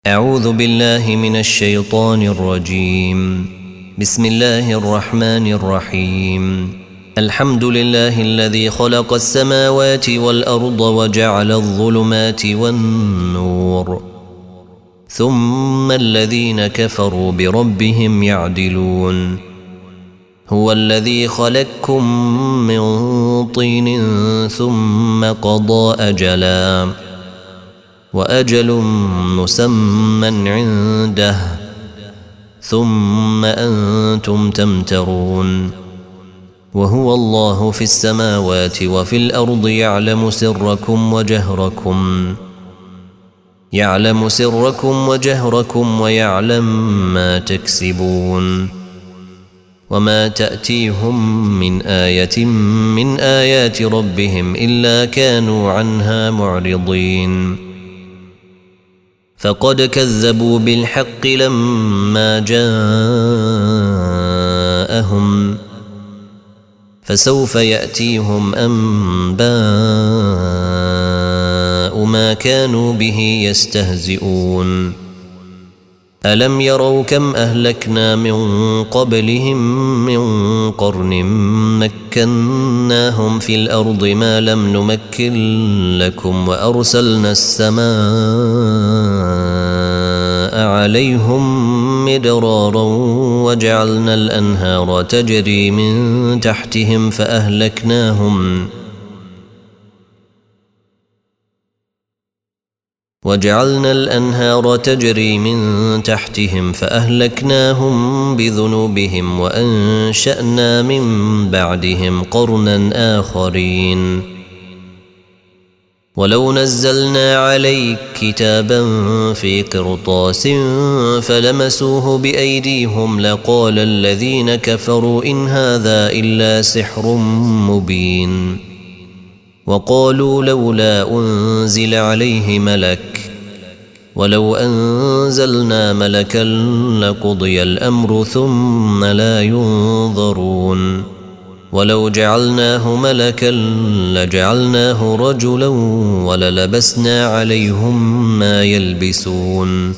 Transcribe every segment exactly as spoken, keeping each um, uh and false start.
أعوذ بالله من الشيطان الرجيم. بسم الله الرحمن الرحيم. الحمد لله الذي خلق السماوات والأرض وجعل الظلمات والنور ثم الذين كفروا بربهم يعدلون. هو الذي خلقكم من طين ثم قضى أجلا وأجل مسمى عنده ثم أنتم تمترون. وهو الله في السماوات وفي الأرض يعلم سركم وجهركم يعلم سركم وجهركم ويعلم ما تكسبون. وما تأتيهم من آية من آيات ربهم إلا كانوا عنها معرضين. فقد كذبوا بالحق لما جاءهم فسوف يأتيهم أنباء ما كانوا به يستهزئون. ألم يروا كم أهلكنا من قبلهم من قرن مكناهم في الأرض ما لم نمكن لكم وأرسلنا السماء عليهم مدرارا وجعلنا الأنهار تجري من تحتهم فأهلكناهم وجعلنا الأنهار تجري من تحتهم فأهلكناهم بذنوبهم وأنشأنا من بعدهم قرنا آخرين. ولو نزلنا عليك كتابا في قرطاس فلمسوه بأيديهم لقال الذين كفروا إن هذا إلا سحر مبين. وقالوا لولا أنزل عليه ملك ولو أنزلنا ملكا لقضي الأمر ثم لا ينظرون. ولو جعلناه ملكا لجعلناه رجلا وللبسنا عليهم ما يلبسون.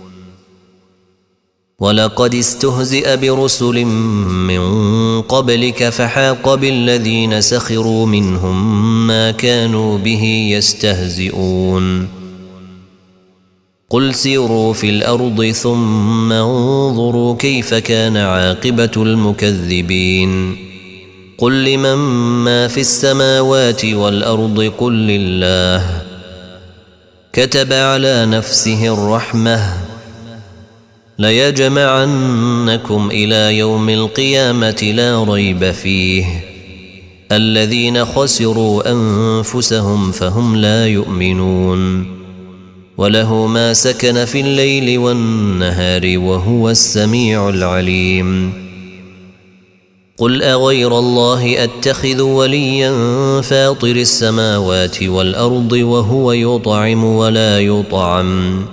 ولقد استهزئ برسل من قبلك فحاق بالذين سخروا منهم ما كانوا به يستهزئون. قل سيروا في الأرض ثم انظروا كيف كان عاقبة المكذبين. قل لمن ما في السماوات والأرض قل لله كتب على نفسه الرحمة ليجمعنكم إلى يوم القيامة لا ريب فيه الذين خسروا أنفسهم فهم لا يؤمنون. وله ما سكن في الليل والنهار وهو السميع العليم. قل أغير الله أتخذ وليا فاطر السماوات والأرض وهو يطعم ولا يطعم.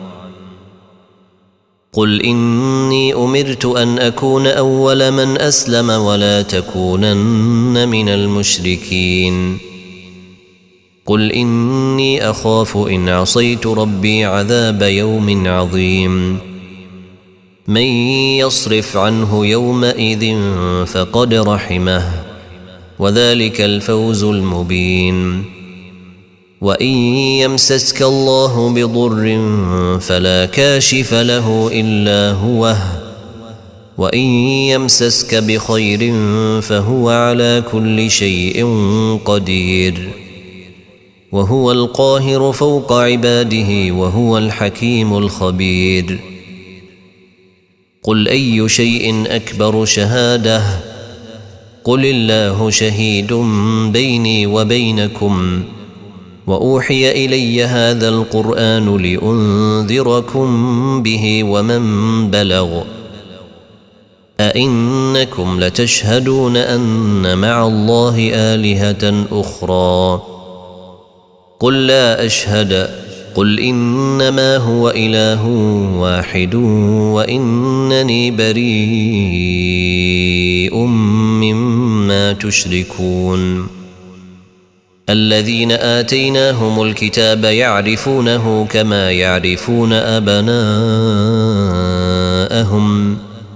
قل إني أمرت أن أكون أول من أسلم ولا تكونن من المشركين. قل إني أخاف إن عصيت ربي عذاب يوم عظيم. من يصرف عنه يومئذ فقد رحمه وذلك الفوز المبين. وإن يمسسك الله بضر فلا كاشف له إلا هو وإن يمسسك بخير فهو على كل شيء قدير. وهو القاهر فوق عباده وهو الحكيم الخبير. قل أي شيء أكبر شهادة قل الله شهيد بيني وبينكم وأوحي إلي هذا القرآن لأنذركم به ومن بلغ. أئنكم لتشهدون أن مع الله آلهة أخرى قل لا أشهد قل إنما هو إله واحد وإنني بريء مما تشركون. الذين آتيناهم الكتاب يعرفونه كما يعرفون أبناءهم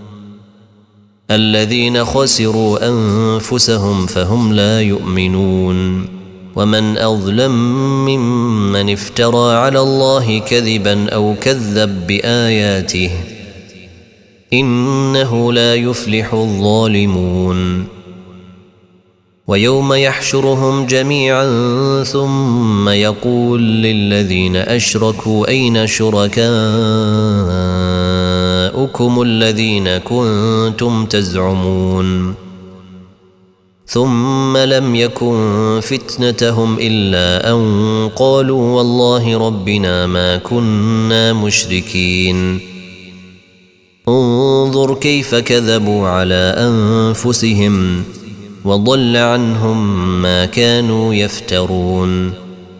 الذين خسروا أنفسهم فهم لا يؤمنون ومن أظلم ممن افترى على الله كذبا أو كذب بآياته إنه لا يفلح الظالمون ويوم يحشرهم جميعا ثم يقول للذين أشركوا أين شركاؤكم الذين كنتم تزعمون ثم لم يكن فتنتهم إلا أن قالوا والله ربنا ما كنا مشركين انظر كيف كذبوا على أنفسهم وضل عنهم ما كانوا يفترون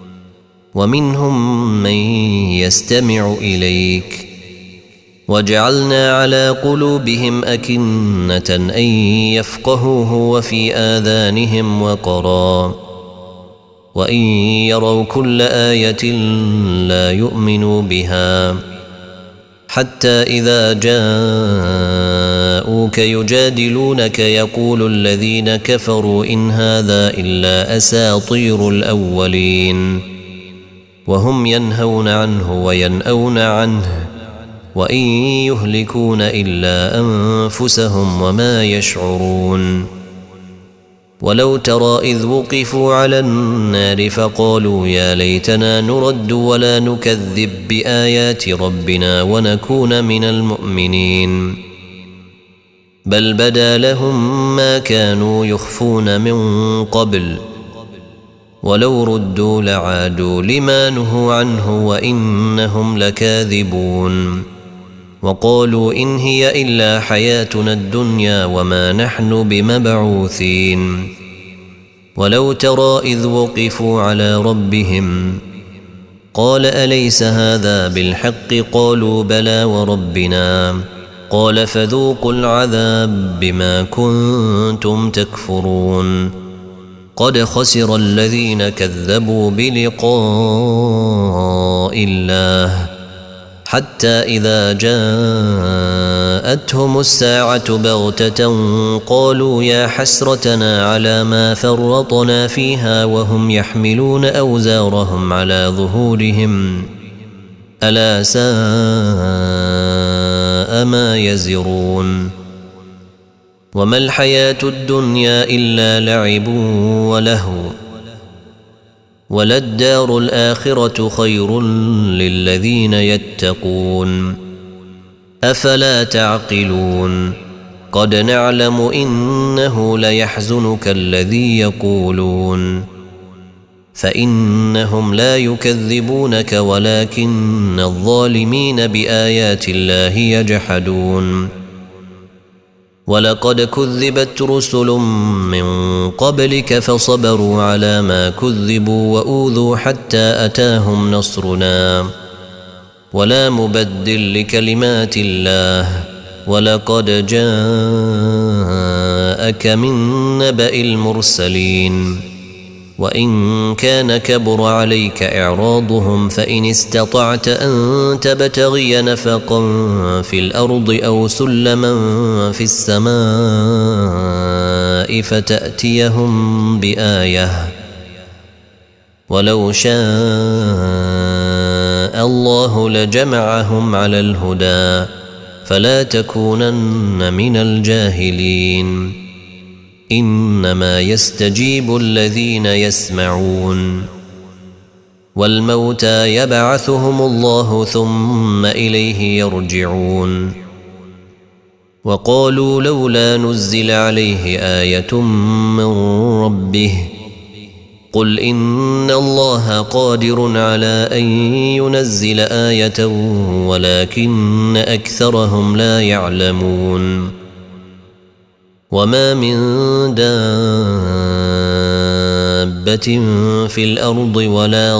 ومنهم من يستمع إليك وجعلنا على قلوبهم أكنة أن يفقهوه وفي آذانهم وقرا وإن يروا كل آية لا يؤمنوا بها حتى إذا جاءوك يجادلونك يقول الذين كفروا إن هذا إلا أساطير الأولين وهم ينهون عنه وينأون عنه وإن يهلكون إلا أنفسهم وما يشعرون ولو ترى إذ وقفوا على النار فقالوا يا ليتنا نرد ولا نكذب بآيات ربنا ونكون من المؤمنين بل بدا لهم ما كانوا يخفون من قبل ولو ردوا لعادوا لما نهوا عنه وإنهم لكاذبون وقالوا إن هي إلا حياتنا الدنيا وما نحن بمبعوثين ولو ترى إذ وقفوا على ربهم قال أليس هذا بالحق قالوا بلى وربنا قال فذوقوا العذاب بما كنتم تكفرون قد خسر الذين كذبوا بلقاء الله حتى إذا جاءتهم الساعة بغتة قالوا يا حسرتنا على ما فرطنا فيها وهم يحملون أوزارهم على ظهورهم ألا ساء ما يزرون وما الحياة الدنيا إلا لعب ولهو وللدار الآخرة خير للذين يتقون أفلا تعقلون قد نعلم إنه ليحزنك الذي يقولون فإنهم لا يكذبونك ولكن الظالمين بآيات الله يجحدون ولقد كذبت رسل من قبلك فصبروا على ما كذبوا وأوذوا حتى أتاهم نصرنا ولا مبدل لكلمات الله ولقد جاءك من نبأ المرسلين وإن كان كبر عليك إعراضهم فإن استطعت أن تبتغي نفقا في الأرض أو سلما في السماء فتأتيهم بآية ولو شاء الله لجمعهم على الهدى فلا تكونن من الجاهلين إنما يستجيب الذين يسمعون والموتى يبعثهم الله ثم إليه يرجعون وقالوا لولا نزل عليه آية من ربه قل إن الله قادر على أن ينزل آية ولكن أكثرهم لا يعلمون وما من دابة في الأرض ولا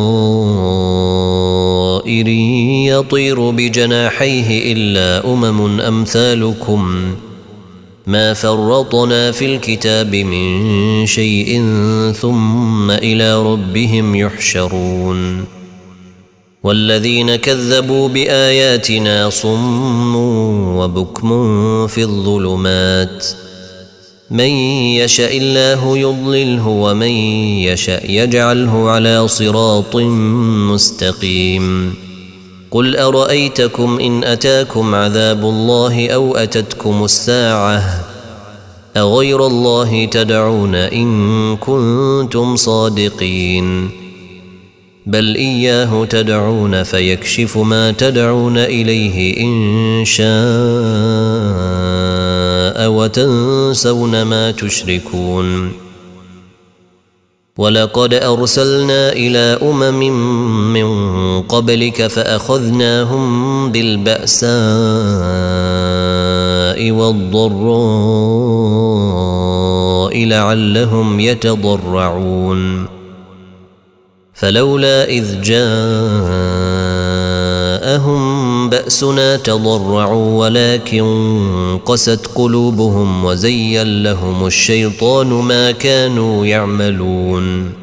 طائر يطير بجناحيه إلا أمم أمثالكم ما فرطنا في الكتاب من شيء ثم إلى ربهم يحشرون والذين كذبوا بآياتنا صم وبكم في الظلمات من يشاء الله يضلله ومن يشاء يجعله على صراط مستقيم قل أرأيتكم إن أتاكم عذاب الله أو أتتكم الساعة أغير الله تدعون إن كنتم صادقين بل إياه تدعون فيكشف ما تدعون إليه إن شاء وتنسون ما تشركون ولقد أرسلنا إلى أمم من قبلك فأخذناهم بالبأساء والضراء لعلهم يتضرعون فلولا إذ جاءهم بأسنا تضرعوا ولكن قست قلوبهم وزين لهم الشيطان ما كانوا يعملون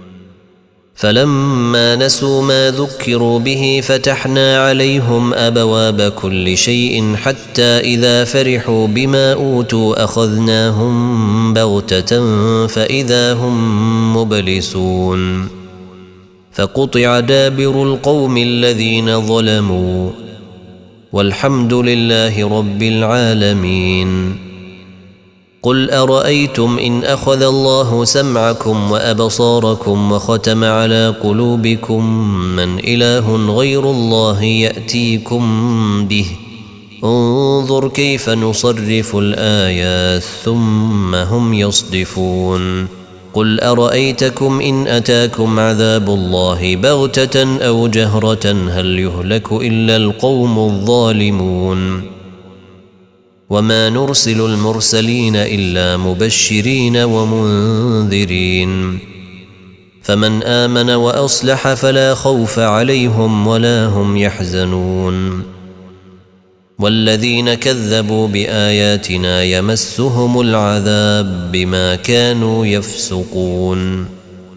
فلما نسوا ما ذكروا به فتحنا عليهم أبواب كل شيء حتى إذا فرحوا بما أوتوا أخذناهم بغتة فإذا هم مبلسون فقطع دابر القوم الذين ظلموا والحمد لله رب العالمين قل أرأيتم إن أخذ الله سمعكم وأبصاركم وختم على قلوبكم من إله غير الله يأتيكم به انظر كيف نصرف الآيات ثم هم يصدفون قل أرأيتكم إن أتاكم عذاب الله بغتة أو جهرة هل يهلك إلا القوم الظالمون وما نرسل المرسلين إلا مبشرين ومنذرين فمن آمن وأصلح فلا خوف عليهم ولا هم يحزنون والذين كذبوا بآياتنا يمسهم العذاب بما كانوا يفسقون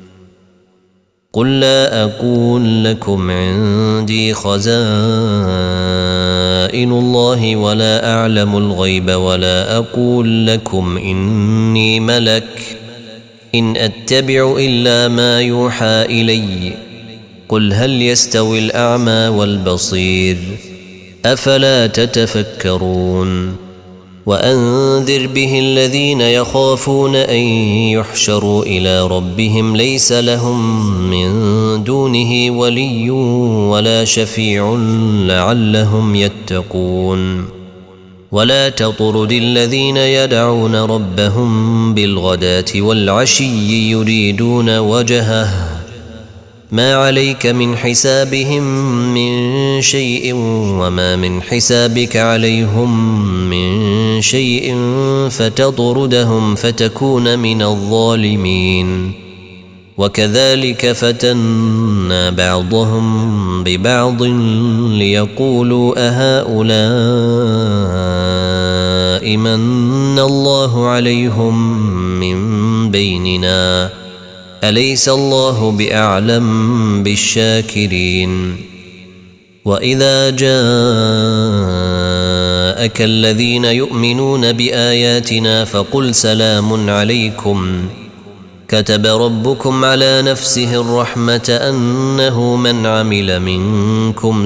قل لا أقول لكم عندي خزائن الله ولا أعلم الغيب ولا أقول لكم إني ملك إن أتبع إلا ما يوحى إلي قل هل يستوي الأعمى والبصير أفلا تتفكرون وأنذر به الذين يخافون أن يحشروا إلى ربهم ليس لهم من دونه ولي ولا شفيع لعلهم يتقون ولا تطرد الذين يدعون ربهم بالغداة والعشي يريدون وجهه ما عليك من حسابهم من شيء وما من حسابك عليهم من شيء فتطردهم فتكون من الظالمين وكذلك فتنا بعضهم ببعض ليقولوا أهؤلاء من الله عليهم من بيننا أليس الله بأعلم بالشاكرين وإذا جاءك الذين يؤمنون بآياتنا فقل سلام عليكم كتب ربكم على نفسه الرحمة أنه من عمل منكم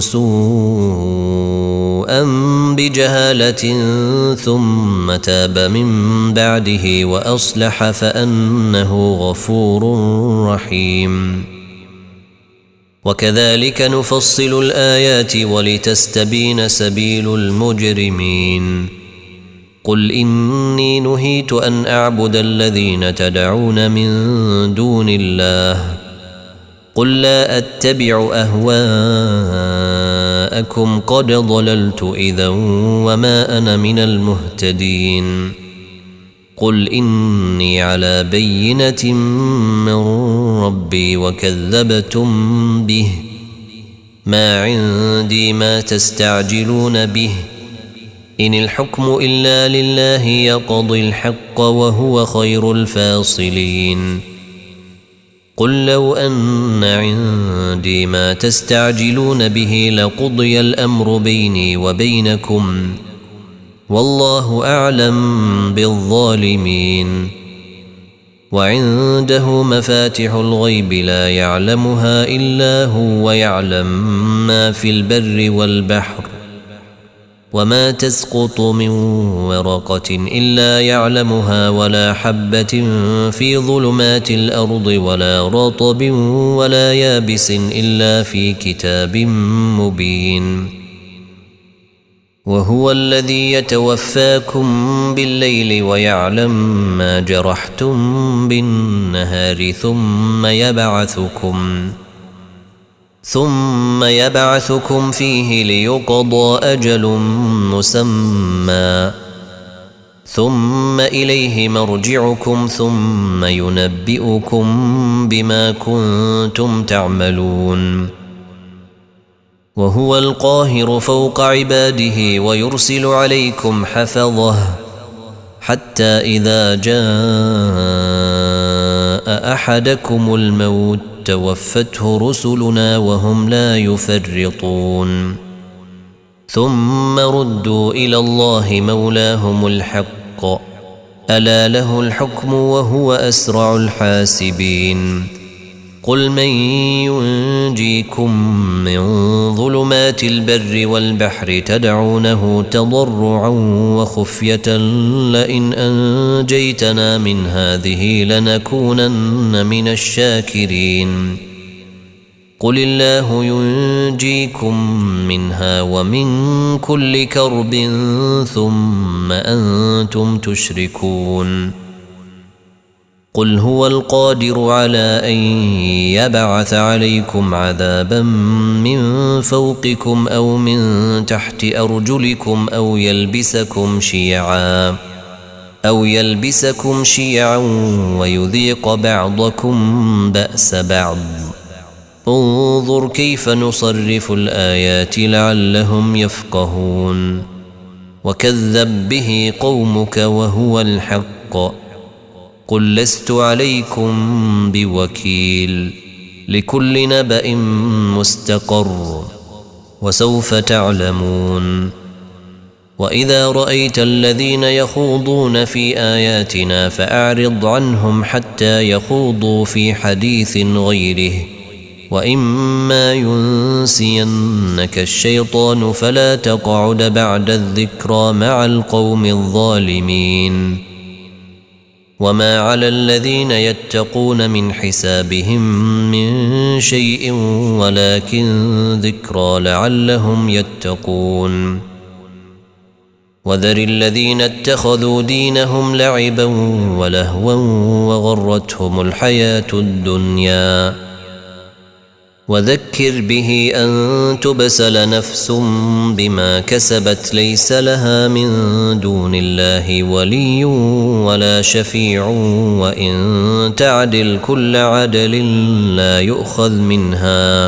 سوءا بجهالة ثم تاب من بعده وأصلح فأنه غفور رحيم وكذلك نفصل الآيات ولتستبين سبيل المجرمين قل إني نهيت أن أعبد الذين تدعون من دون الله قل لا أتبع أهواءكم قد ضللت إذا وما أنا من المهتدين قل إني على بينة من ربي وكذبتم به ما عندي ما تستعجلون به إن الحكم إلا لله يقضي الحق وهو خير الفاصلين قل لو أن عندي ما تستعجلون به لقضي الأمر بيني وبينكم والله أعلم بالظالمين وعنده مفاتح الغيب لا يعلمها إلا هو ويعلم ما في البر والبحر وما تسقط من ورقة إلا يعلمها ولا حبة في ظلمات الأرض ولا رطب ولا يابس إلا في كتاب مبين وهو الذي يتوفاكم بالليل ويعلم ما جرحتم بالنهار ثم يبعثكم ثم يبعثكم فيه ليقضى أجل مسمى ثم إليه مرجعكم ثم ينبئكم بما كنتم تعملون وهو القاهر فوق عباده ويرسل عليكم حفظه حتى إذا جاء أحدكم الموت توفته رسلنا وهم لا يفرطون ثم ردوا إلى الله مولاهم الحق ألا له الحكم وهو أسرع الحاسبين قل من ينجيكم من ظلمات البر والبحر تدعونه تضرعا وخفية لئن أنجيتنا من هذه لنكونن من الشاكرين قل الله ينجيكم منها ومن كل كرب ثم أنتم تشركون قل هو القادر على أن يبعث عليكم عذابا من فوقكم أو من تحت أرجلكم أو يلبسكم شيعا أو يلبسكم شيعا ويذيق بعضكم بأس بعض انظر كيف نصرف الآيات لعلهم يفقهون وكذب به قومك وهو الحق قل لست عليكم بوكيل لكل نبأ مستقر وسوف تعلمون وإذا رأيت الذين يخوضون في آياتنا فأعرض عنهم حتى يخوضوا في حديث غيره وإما ينسينك الشيطان فلا تقعد بعد الذكرى مع القوم الظالمين وما على الذين يتقون من حسابهم من شيء ولكن ذكرى لعلهم يتقون وذر الذين اتخذوا دينهم لعبا ولهوا وغرتهم الحياة الدنيا وذكر به أن تبسل نفس بما كسبت ليس لها من دون الله ولي ولا شفيع وإن تعدل كل عدل لا يؤخذ منها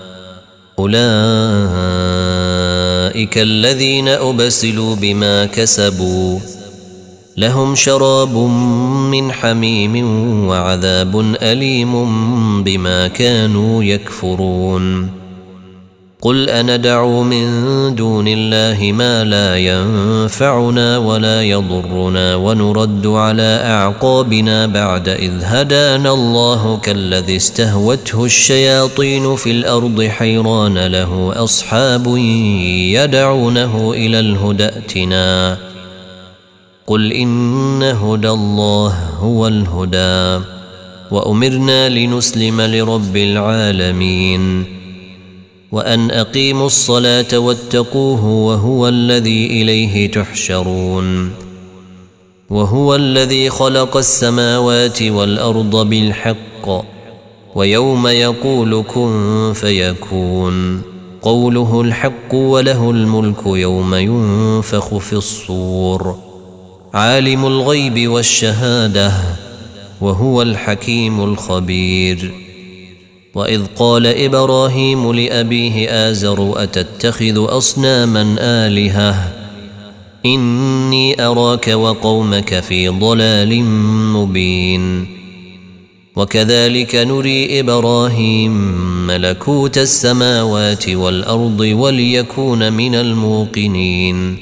أولئك الذين أبسلوا بما كسبوا لهم شراب من حميم وعذاب أليم بما كانوا يكفرون قل أندعو من دون الله ما لا ينفعنا ولا يضرنا ونرد على أعقابنا بعد إذ هدانا الله كالذي استهوته الشياطين في الأرض حيران له أصحاب يدعونه إلى الهدى ائتنا قل إن هدى الله هو الهدى وأمرنا لنسلم لرب العالمين وأن أقيموا الصلاة واتقوه وهو الذي إليه تحشرون وهو الذي خلق السماوات والأرض بالحق ويوم يقول كن فيكون قوله الحق وله الملك يوم ينفخ في الصور عالم الغيب والشهادة وهو الحكيم الخبير وإذ قال إبراهيم لأبيه آزر أتتخذ أصناما آلهة إني أراك وقومك في ضلال مبين وكذلك نري إبراهيم ملكوت السماوات والأرض وليكون من الموقنين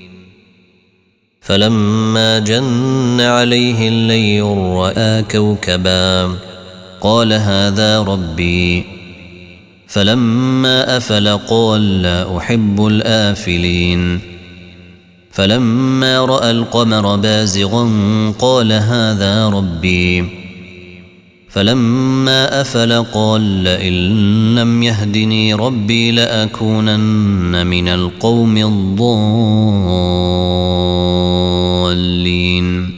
فلما جن عليه الليل رأى كوكبا قال هذا ربي فلما أفل قال لا أحب الآفلين فلما رأى القمر بازغا قال هذا ربي فلما أفل قال لئن لم يهدني ربي لأكونن من القوم الضالين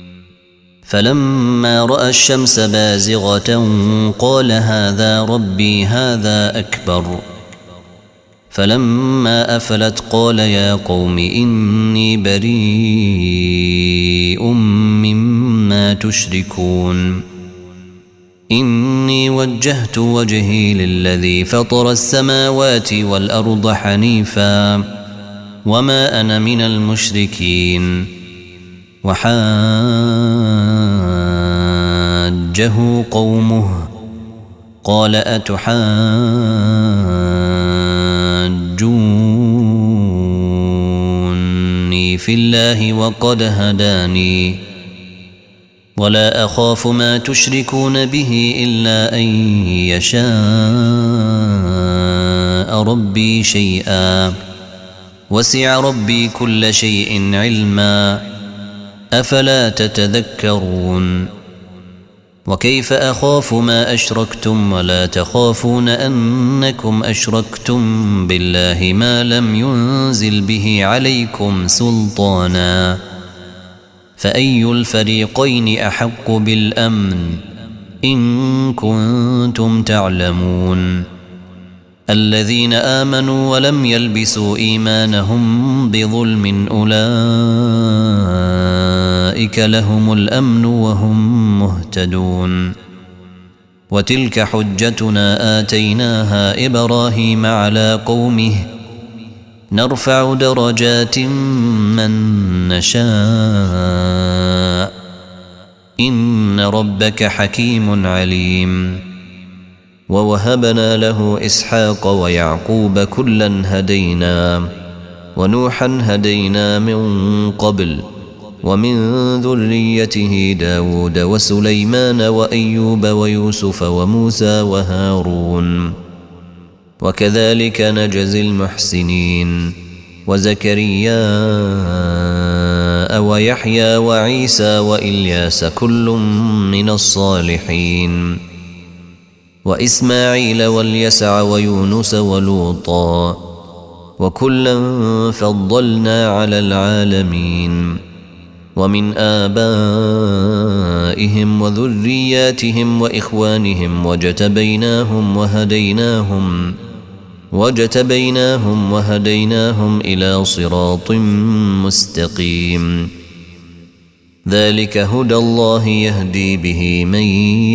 فلما رأى الشمس بازغة قال هذا ربي هذا أكبر فلما أفلت قال يا قوم إني بريء مما تشركون إني وجهت وجهي للذي فطر السماوات والأرض حنيفا وما أنا من المشركين وحاجه قومه قال أتحاجوني في الله وقد هداني ولا أخاف ما تشركون به إلا أن يشاء ربي شيئا وسع ربي كل شيء علما أفلا تتذكرون وكيف أخاف ما أشركتم ولا تخافون أنكم أشركتم بالله ما لم ينزل به عليكم سلطانا فأي الفريقين أحق بالأمن إن كنتم تعلمون الذين آمنوا ولم يلبسوا إيمانهم بظلم أولئك لهم الأمن وهم مهتدون وتلك حجتنا آتيناها إبراهيم على قومه نرفع درجات من نشاء إن ربك حكيم عليم ووهبنا له إسحاق ويعقوب كلا هدينا ونوحا هدينا من قبل ومن ذريته داود وسليمان وأيوب ويوسف وموسى وهارون وكذلك نجزي المحسنين وزكريا ويحيى وعيسى وإلياس كل من الصالحين وإسماعيل واليسع ويونس ولوطا وكلا فضلنا على العالمين ومن آبائهم وذرياتهم وإخوانهم وجتبيناهم وهديناهم وجتبيناهم وهديناهم إلى صراط مستقيم ذلك هدى الله يهدي به من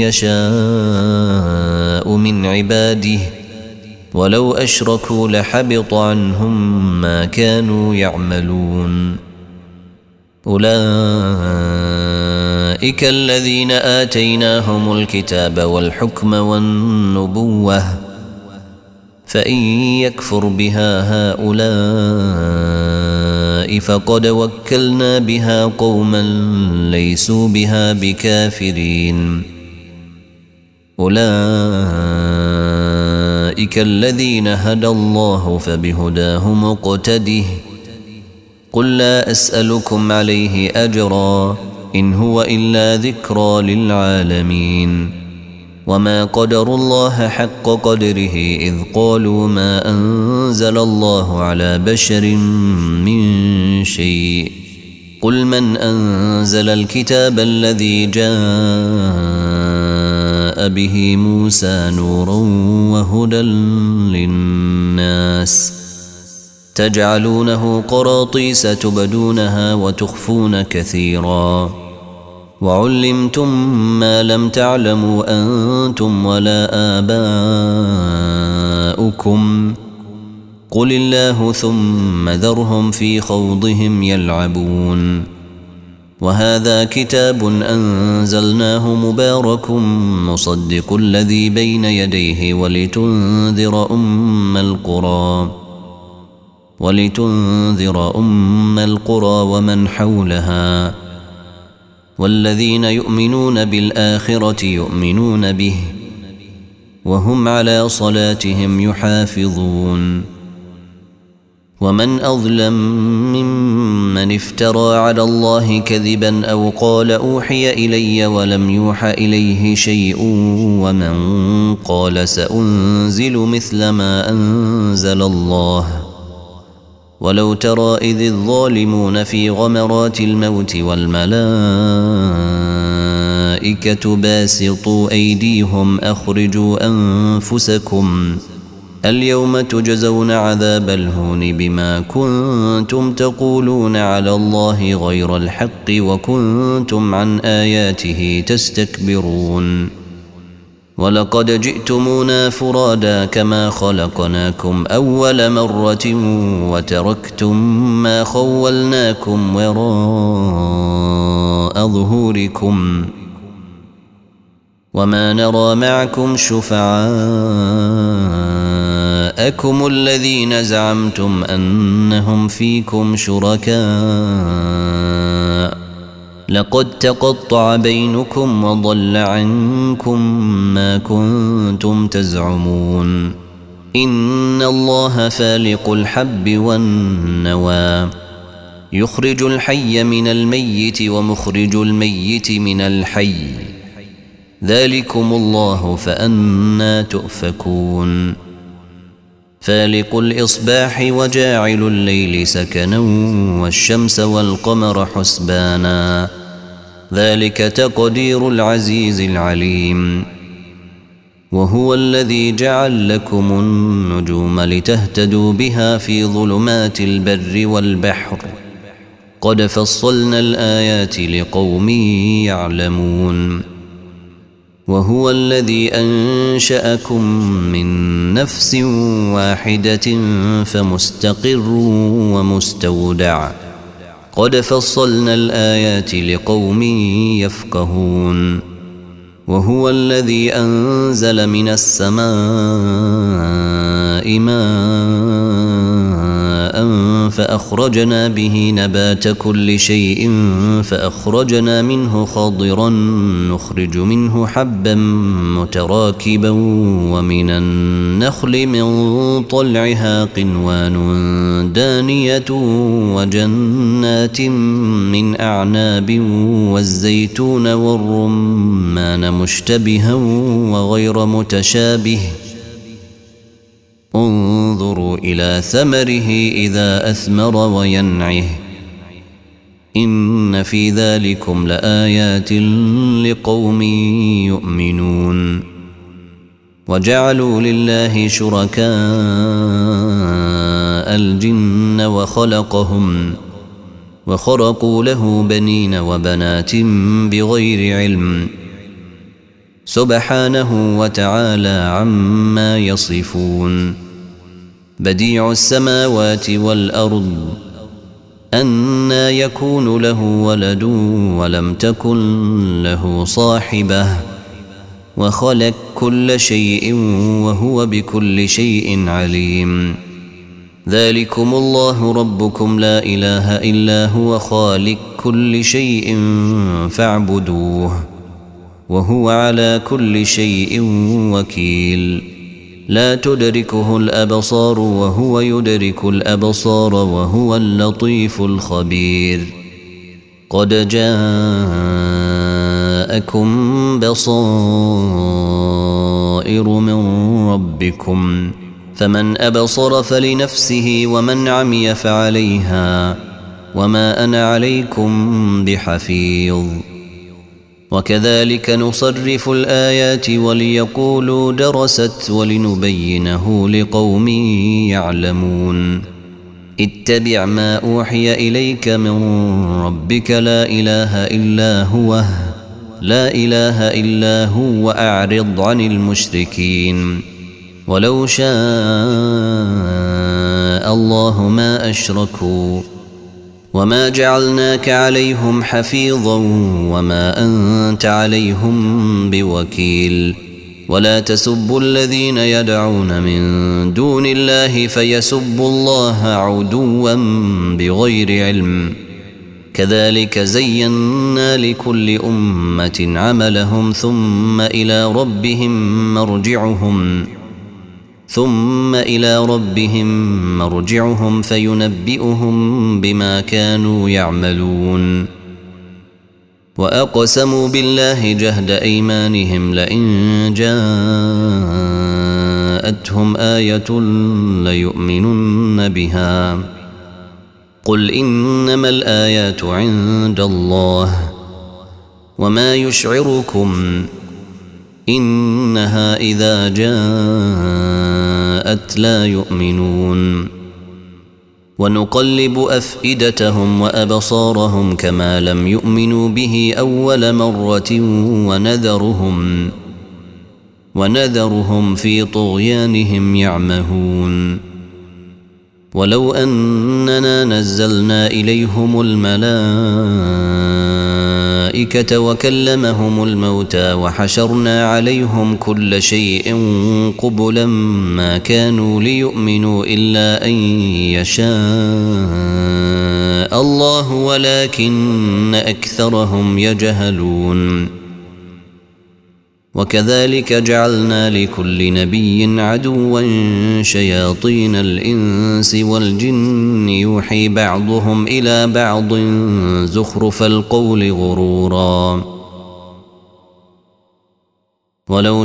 يشاء من عباده ولو أشركوا لحبط عنهم ما كانوا يعملون أولئك الذين آتيناهم الكتاب والحكم والنبوة فإن يكفر بها هؤلاء فقد وكلنا بها قوما ليسوا بها بكافرين أولئك الذين هدى الله فبهداه مقتده قل لا أسألكم عليه أجرا إن هو إلا ذكرى للعالمين وما قدروا الله حق قدره إذ قالوا ما أنزل الله على بشر من شيء قل من أنزل الكتاب الذي جاء به موسى نورا وهدى للناس تجعلونه قراطيس تبدونها وتخفون كثيرا وعلمتم ما لم تعلموا أنتم ولا آباؤكم قل الله ثم ذرهم في خوضهم يلعبون. وهذا كتاب أنزلناه مبارك مصدق الذي بين يديه ولتنذر أم القرى ولتنذر أم القرى ومن حولها والذين يؤمنون بالآخرة يؤمنون به وهم على صلاتهم يحافظون. ومن أظلم ممن افترى على الله كذبا أو قال أوحي إلي ولم يوح إليه شيء ومن قال سأنزل مثل ما أنزل الله. ولو ترى إذ الظالمون في غمرات الموت والملائكة باسطوا أيديهم أخرجوا أنفسكم اليوم تجزون عذاب الهون بما كنتم تقولون على الله غير الحق وكنتم عن آياته تستكبرون. ولقد جئتمونا فرادا كما خلقناكم أول مرة وتركتم ما خولناكم وراء ظهوركم وما نرى معكم شفعاءكم الذين زعمتم أنهم فيكم شركاء لقد تقطع بينكم وضل عنكم ما كنتم تزعمون. إن الله فالق الحب والنوى يخرج الحي من الميت ومخرج الميت من الحي ذلكم الله فأنى تؤفكون. فالق الإصباح وجاعل الليل سكنا والشمس والقمر حسبانا ذلك تقدير العزيز العليم. وهو الذي جعل لكم النجوم لتهتدوا بها في ظلمات البر والبحر قد فصلنا الآيات لقوم يعلمون. وهو الذي أنشأكم من نفس واحدة فمستقر ومستودع قد فصلنا الآيات لقوم يفقهون. وهو الذي أنزل من السماء ماء فأخرجنا به نبات كل شيء فأخرجنا منه خضرا نخرج منه حبا متراكبا ومن النخل من طلعها قنوان دانية وجنات من أعناب والزيتون والرمان مشتبها وغير متشابه انظروا إلى ثمره إذا أثمر وينعه إن في ذلكم لآيات لقوم يؤمنون. وجعلوا لله شركاء الجن وخلقهم وخرقوا له بنين وبنات بغير علم سبحانه وتعالى عما يصفون. بديع السماوات والأرض أنى يكون له ولد ولم تكن له صاحبة وخلق كل شيء وهو بكل شيء عليم. ذلكم الله ربكم لا إله إلا هو خالق كل شيء فاعبدوه وهو على كل شيء وكيل. لا تدركه الأبصار وهو يدرك الأبصار وهو اللطيف الخبير. قد جاءكم بصائر من ربكم فمن أبصر فلنفسه ومن عمي فعليها وما أنا عليكم بحفيظ. وكذلك نصرف الآيات وليقولوا درست ولنبينه لقوم يعلمون. اتبع ما أوحي إليك من ربك لا إله إلا هو لا إله إلا هو وأعرض عن المشركين. ولو شاء الله ما أشركوا وما جعلناك عليهم حفيظا وما أنت عليهم بوكيل ولا تسبوا الذين يدعون من دون الله فيسبوا الله عدوا بغير علم كذلك زينا لكل أمة عملهم ثم إلى ربهم مرجعهم ثم إلى ربهم مرجعهم فينبئهم بما كانوا يعملون وأقسموا بالله جهد أيمانهم لئن جاءتهم آية ليؤمنن بها قل إنما الآيات عند الله وما يشعركم إنها إذا جاءت لا يؤمنون ونقلب أفئدتهم وأبصارهم كما لم يؤمنوا به أول مرة ونذرهم ونذرهم في طغيانهم يعمهون ولو أننا نزلنا إليهم الملائكة وكلمهم الموتى وحشرنا عليهم كل شيء قبلا ما كانوا ليؤمنوا إلا أن يشاء الله ولكن أكثرهم يجهلون وكذلك جعلنا لكل نبي عدوا شياطين الإنس والجن يوحي بعضهم إلى بعض زخرف القول غرورا ولو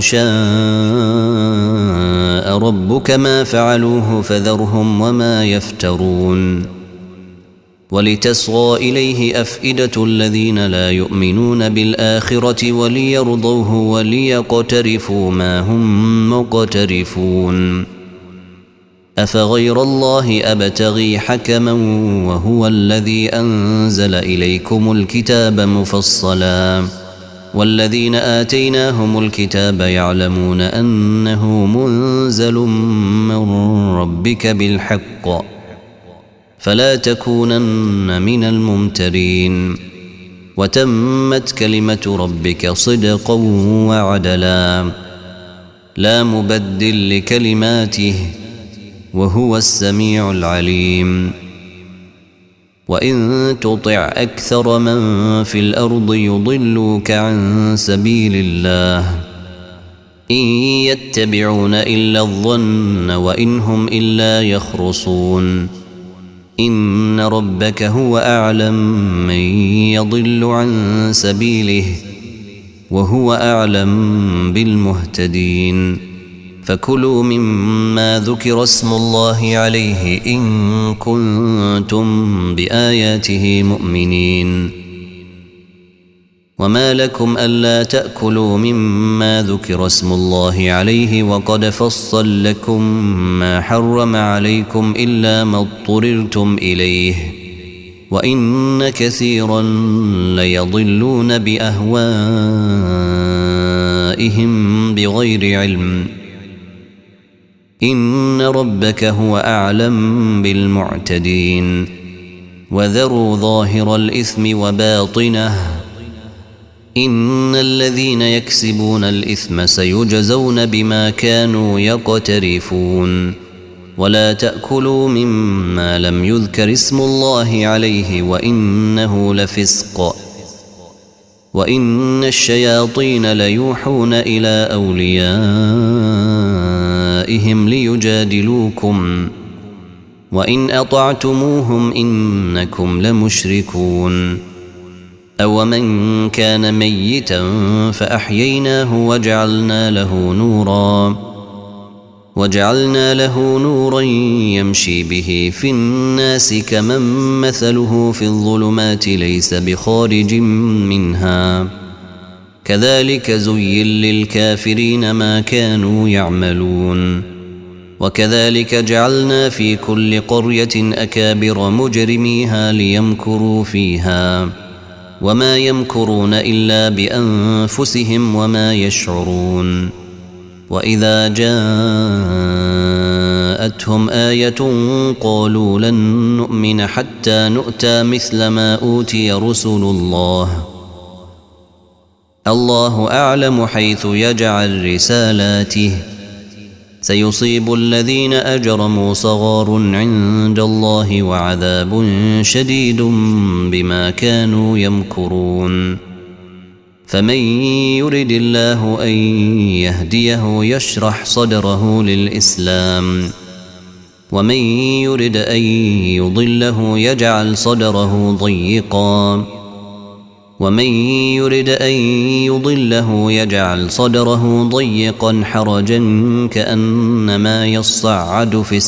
شاء ربك ما فعلوه فذرهم وما يفترون ولتصغى إليه أفئدة الذين لا يؤمنون بالآخرة وليرضوه وليقترفوا ما هم مقترفون أفغير الله أبتغي حكما وهو الذي أنزل إليكم الكتاب مفصلا والذين آتيناهم الكتاب يعلمون أنه منزل من ربك بالحق فلا تكونن من الممترين وتمت كلمة ربك صدقا وعدلا لا مبدل لكلماته وهو السميع العليم وإن تطع أكثر من في الأرض يضلوك عن سبيل الله إن يتبعون إلا الظن وإن هم إلا يخرصون إن ربك هو أعلم من يضل عن سبيله وهو أعلم بالمهتدين فكلوا مما ذكر اسم الله عليه إن كنتم بآياته مؤمنين وما لكم ألا تأكلوا مما ذكر اسم الله عليه وقد فصل لكم ما حرم عليكم إلا ما اضطررتم إليه وإن كثيرا ليضلون بأهوائهم بغير علم إن ربك هو أعلم بالمعتدين وذروا ظاهر الإثم وباطنه إن الذين يكسبون الإثم سيجزون بما كانوا يقترفون ولا تأكلوا مما لم يذكر اسم الله عليه وإنه لفسق وإن الشياطين ليوحون إلى أوليائهم ليجادلوكم وإن أطعتموهم إنكم لمشركون أومن كان ميتا فأحييناه وجعلنا له نورا وجعلنا له نورا يمشي به في الناس كمن مثله في الظلمات ليس بخارج منها كذلك زين للكافرين ما كانوا يعملون وكذلك جعلنا في كل قرية أكابر مجرميها ليمكروا فيها وما يمكرون إلا بأنفسهم وما يشعرون وإذا جاءتهم آية قالوا لن نؤمن حتى نؤتى مثل ما أوتي رسل الله الله أعلم حيث يجعل رسالاته سيصيب الذين أجرموا صغار عند الله وعذاب شديد بما كانوا يمكرون فمن يرد الله أن يهديه يشرح صدره للإسلام ومن يرد أن يضله يجعل صدره ضيقا ومن يرد أن يضله يجعل صدره ضيقا حرجا كأنما يصعد في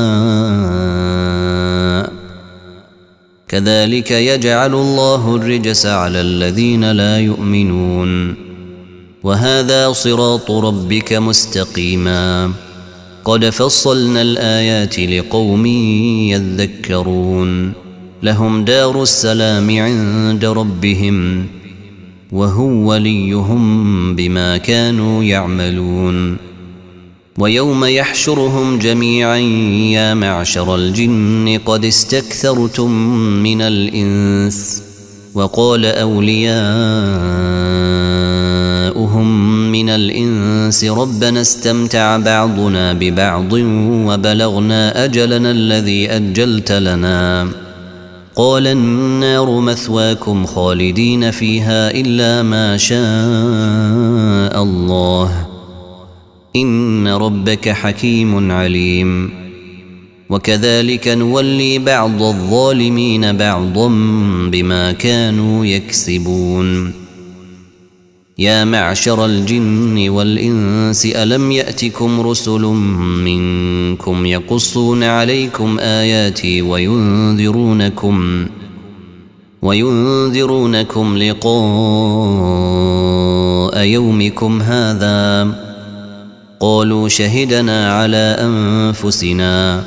السماء كذلك يجعل الله الرجس على الذين لا يؤمنون وهذا صراط ربك مستقيما قد فصلنا الآيات لقوم يذكرون لهم دار السلام عند ربهم وهو وليهم بما كانوا يعملون ويوم يحشرهم جميعا يا معشر الجن قد استكثرتم من الإنس وقال أولياؤهم من الإنس ربنا استمتع بعضنا ببعض وبلغنا أجلنا الذي أجلت لنا قال النار مثواكم خالدين فيها إلا ما شاء الله إن ربك حكيم عليم وكذلك نولي بعض الظالمين بعضا بما كانوا يكسبون يا معشر الجن والإنس ألم يأتكم رسل منكم يقصون عليكم آياتي وينذرونكم وينذرونكم لقاء يومكم هذا قالوا شهدنا على أنفسنا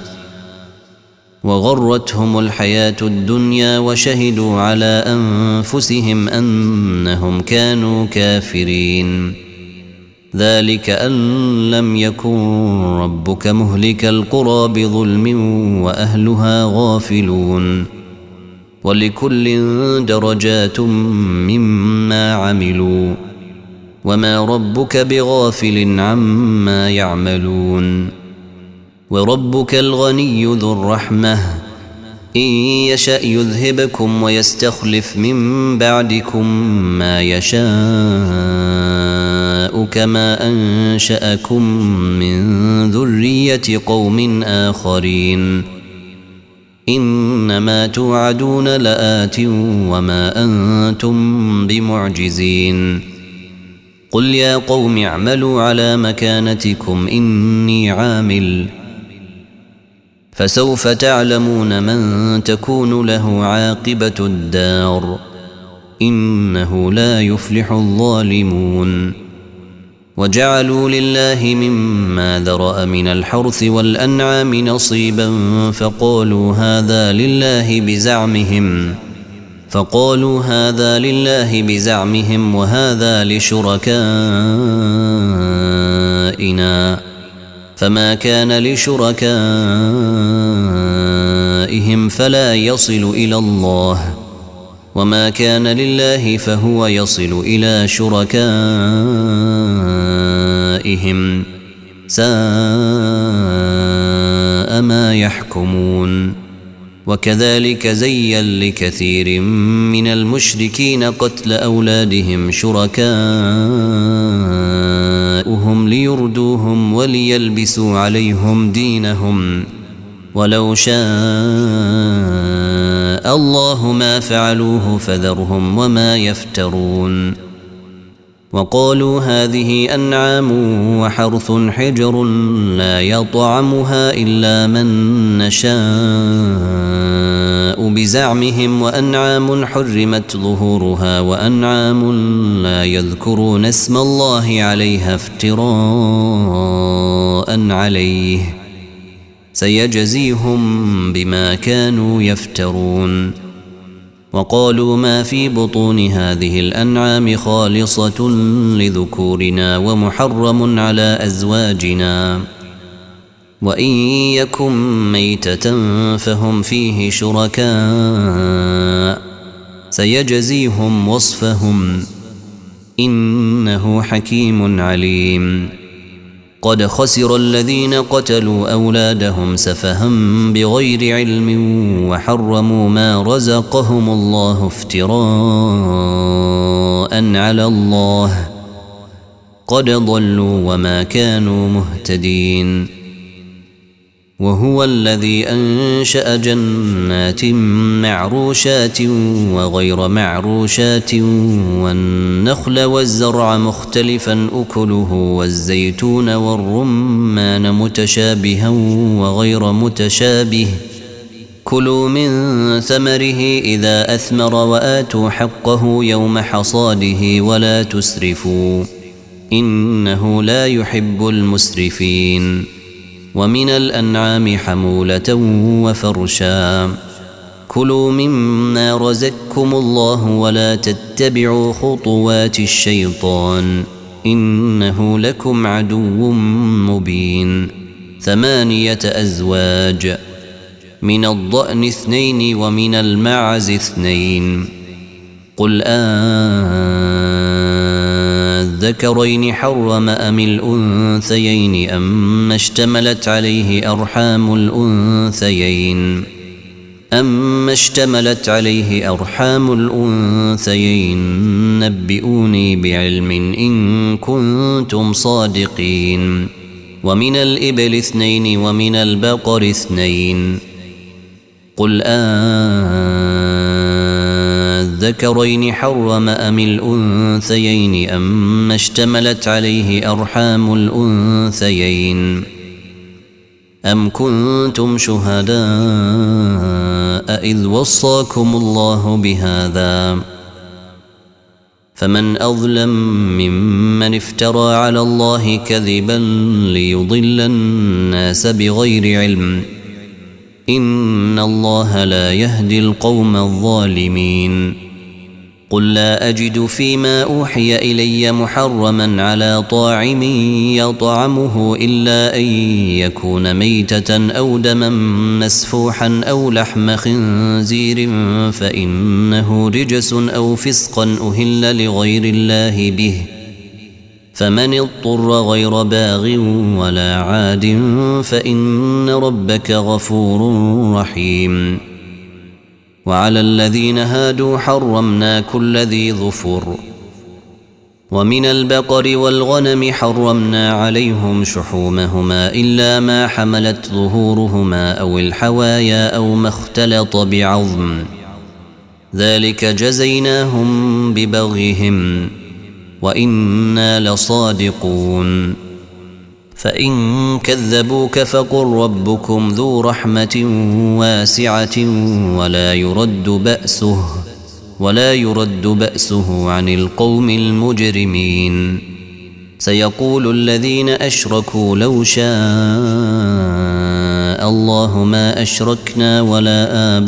وغرتهم الحياة الدنيا وشهدوا على أنفسهم أنهم كانوا كافرين ذلك أن لم يكن ربك مهلك القرى بظلم وأهلها غافلون ولكل درجات مما عملوا وما ربك بغافل عما يعملون وربك الغني ذو الرحمة إن يشأ يذهبكم ويستخلف من بعدكم ما يشاء كما أنشأكم من ذرية قوم آخرين إنما توعدون لآت وما أنتم بمعجزين قل يا قوم اعملوا على مكانتكم إني عامل فسوف تعلمون من تكون له عاقبة الدار إنه لا يفلح الظالمون وجعلوا لله مما ذرأ من الحرث والأنعام نصيبا فقالوا هذا لله بزعمهم فقالوا هذا لله بزعمهم وهذا لشركائنا فما كان لشركائهم فلا يصل إلى الله وما كان لله فهو يصل إلى شركائهم ساء ما يحكمون وكذلك زين لكثير من المشركين قتل أولادهم شركاؤهم ليردوهم وليلبسوا عليهم دينهم ولو شاء الله ما فعلوه فذرهم وما يفترون وقالوا هذه أنعام وحرث حجر لا يطعمها إلا من نشاء بزعمهم وأنعام حرمت ظهورها وأنعام لا يذكرون اسم الله عليها افتراء عليه سيجزيهم بما كانوا يفترون وقالوا ما في بطون هذه الأنعام خالصة لذكورنا ومحرم على أزواجنا وإن يكن ميتة فهم فيه شركاء سيجزيهم وصفهم إنه حكيم عليم. قد خسر الذين قتلوا أولادهم سفها بغير علم وحرموا ما رزقهم الله افتراء على الله قد ضلوا وما كانوا مهتدين. وهو الذي أنشأ جنات معروشات وغير معروشات والنخل والزرع مختلفا أكله والزيتون والرمان متشابها وغير متشابه كلوا من ثمره إذا أثمر وآتوا حقه يوم حصاده ولا تسرفوا إنه لا يحب المسرفين. ومن الأنعام حمولة وفرشا كلوا مما رزقكم الله ولا تتبعوا خطوات الشيطان إنه لكم عدو مبين. ثمانية أزواج من الضأن اثنين ومن المعز اثنين قل الذكرين حرم أم الأنثيين أما اشتملت عليه أرحام الأنثيين أما اشتملت عليه أرحام الأنثيين نبئوني بعلم إن كنتم صادقين. ومن الإبل اثنين ومن البقر اثنين قل الذكرين حرم أم الأنثيين أما اشتملت عليه أرحام الأنثيين أم كنتم شهداء إذ وصاكم الله بهذا فمن أظلم ممن افترى على الله كذبا ليضل الناس بغير علم إن الله لا يهدي القوم الظالمين. قل لا أجد فيما أوحي إلي محرما على طاعم يطعمه إلا أن يكون ميتة أو دما مسفوحا أو لحم خنزير فإنه رجس أو فسقا أهل لغير الله به فمن اضطر غير باغ ولا عاد فإن ربك غفور رحيم. وعلى الذين هادوا حرمنا كل ذي ظفر ومن البقر والغنم حرمنا عليهم شحومهما إلا ما حملت ظهورهما أو الحوايا أو ما اختلط بعظم ذلك جزيناهم ببغيهم وإنا لصادقون. فإن كذبوك فقل ربكم ذو رحمة واسعة ولا يرد بأسه ولا يرد بأسه عن القوم المجرمين. سيقول الذين أشركوا لو شاء الله ما أشركنا ولا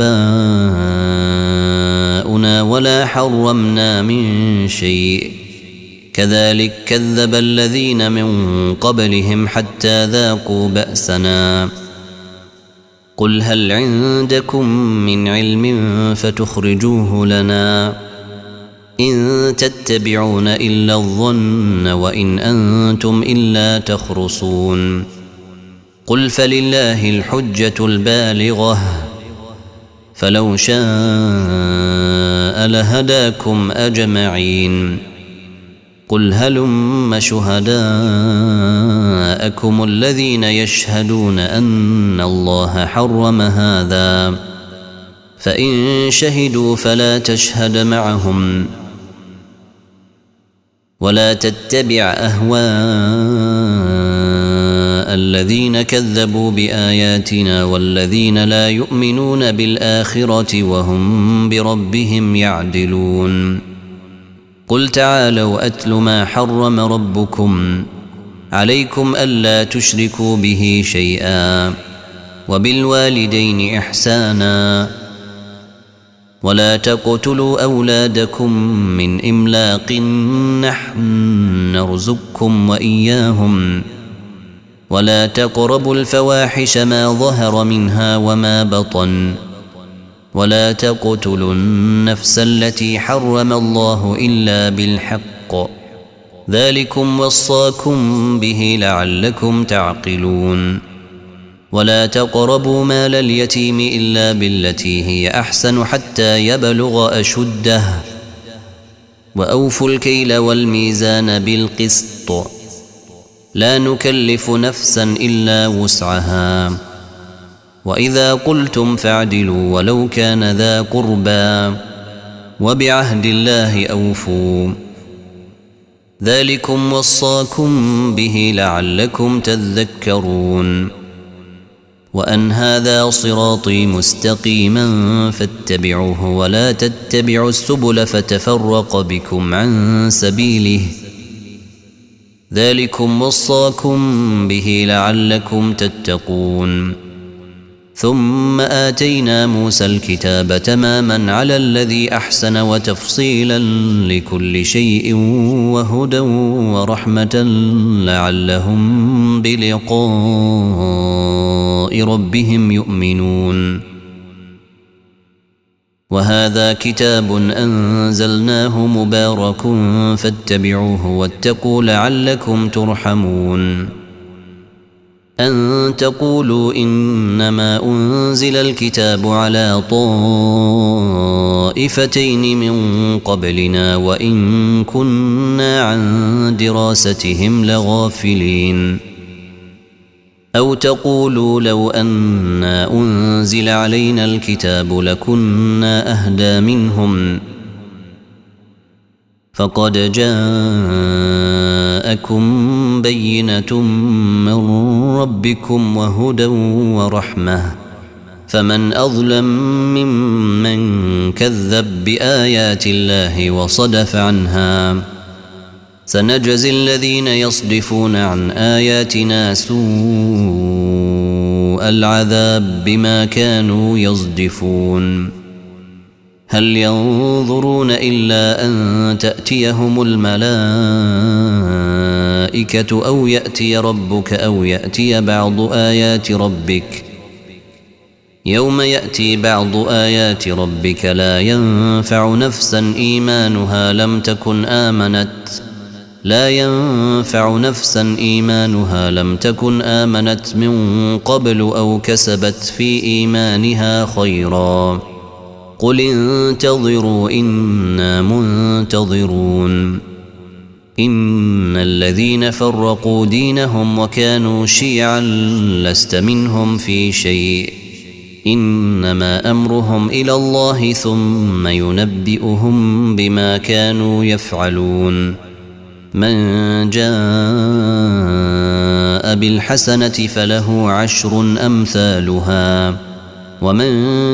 آباؤنا ولا حرمنا من شيء كذلك كذب الذين من قبلهم حتى ذاقوا بأسنا. قل هل عندكم من علم فتخرجوه لنا إن تتبعون إلا الظن وإن أنتم إلا تخرصون. قل فلله الحجة البالغة فلو شاء لهداكم أجمعين. قل هلم شهداءكم الذين يشهدون أن الله حرم هذا فإن شهدوا فلا تشهد معهم ولا تتبع أهواء الذين كذبوا بآياتنا والذين لا يؤمنون بالآخرة وهم بربهم يعدلون. قل تعالوا أتل ما حرم ربكم عليكم ألا تشركوا به شيئا وبالوالدين إحسانا ولا تقتلوا أولادكم من إملاق نحن نرزقكم وإياهم ولا تقربوا الفواحش ما ظهر منها وما بطن ولا تقتلوا النفس التي حرم الله إلا بالحق ذلكم وصاكم به لعلكم تعقلون ولا تقربوا مال اليتيم إلا بالتي هي أحسن حتى يبلغ أشده وأوفوا الكيل والميزان بالقسط لا نكلف نفسا إلا وسعها وإذا قلتم فاعدلوا ولو كان ذا قربى وبعهد الله أوفوا ذلكم وصاكم به لعلكم تذكرون وأن هذا صراطي مستقيما فاتبعوه ولا تتبعوا السبل فتفرق بكم عن سبيله ذلكم وصاكم به لعلكم تتقون ثم آتينا موسى الكتاب تماما على الذي أحسن وتفصيلا لكل شيء وهدى ورحمة لعلهم بلقاء ربهم يؤمنون وهذا كتاب أنزلناه مبارك فاتبعوه واتقوا لعلكم ترحمون أن تقولوا إنما أنزل الكتاب على طائفتين من قبلنا وإن كنا عن دراستهم لغافلين أو تقولوا لو أنا أنزل علينا الكتاب لكنا أهدى منهم فقد جاءكم بينة من ربكم وهدى ورحمة فمن أظلم ممن كذب بآيات الله وصدف عنها سنجزي الذين يصدفون عن آياتنا سوء العذاب بما كانوا يصدفون هل ينظرون إلا أن تأتيهم الملائكة أو يأتي ربك أو يأتي بعض آيات ربك يوم يأتي بعض آيات ربك لا ينفع نفسا إيمانها لم تكن آمنت لا ينفع نفسا إيمانها لم تكن آمنت من قبل أو كسبت في إيمانها خيرا قل انتظروا إنا منتظرون إن الذين فرقوا دينهم وكانوا شيعا لست منهم في شيء إنما أمرهم إلى الله ثم ينبئهم بما كانوا يفعلون من جاء بالحسنة فله عشر أمثالها ومن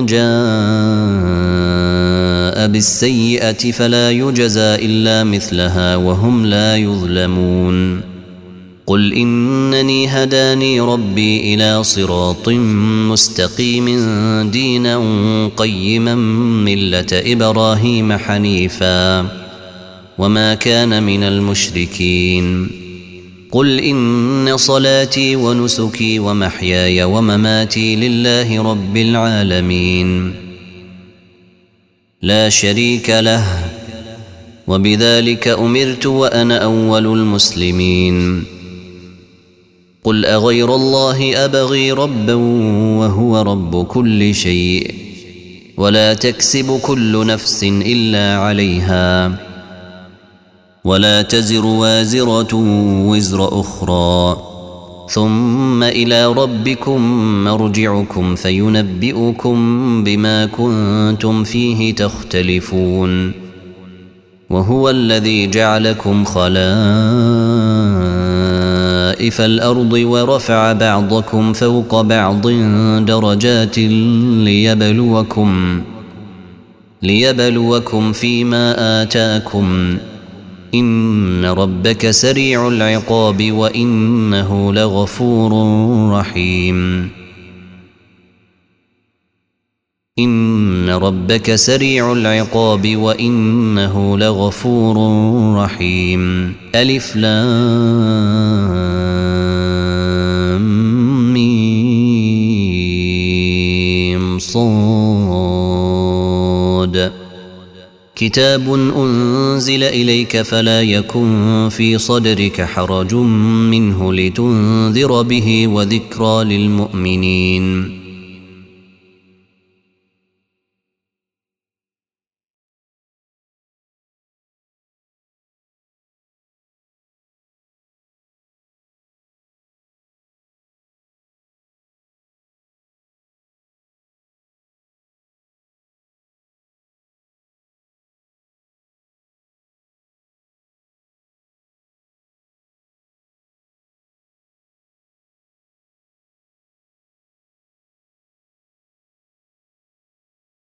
جاء بالسيئة فلا يجزى إلا مثلها وهم لا يظلمون قل إنني هداني ربي إلى صراط مستقيم دينا قيما ملة إبراهيم حنيفا وما كان من المشركين قل إن صلاتي ونسكي ومحياي ومماتي لله رب العالمين لا شريك له وبذلك أمرت وأنا أول المسلمين قل أغير الله أبغي ربا وهو رب كل شيء ولا تكسب كل نفس إلا عليها ولا تزر وازرة وزر أخرى ثم إلى ربكم مرجعكم فينبئكم بما كنتم فيه تختلفون وهو الذي جعلكم خلائف الأرض ورفع بعضكم فوق بعض درجات ليبلوكم ليبلوكم فيما آتاكم إن ربك سريع العقاب وإنه لغفور رحيم إن ربك سريع العقاب وإنه لغفور رحيم. ألف لام ميم صاد كتاب أنزل إليك فلا يكن في صدرك حرج منه لتنذر به وذكرى للمؤمنين.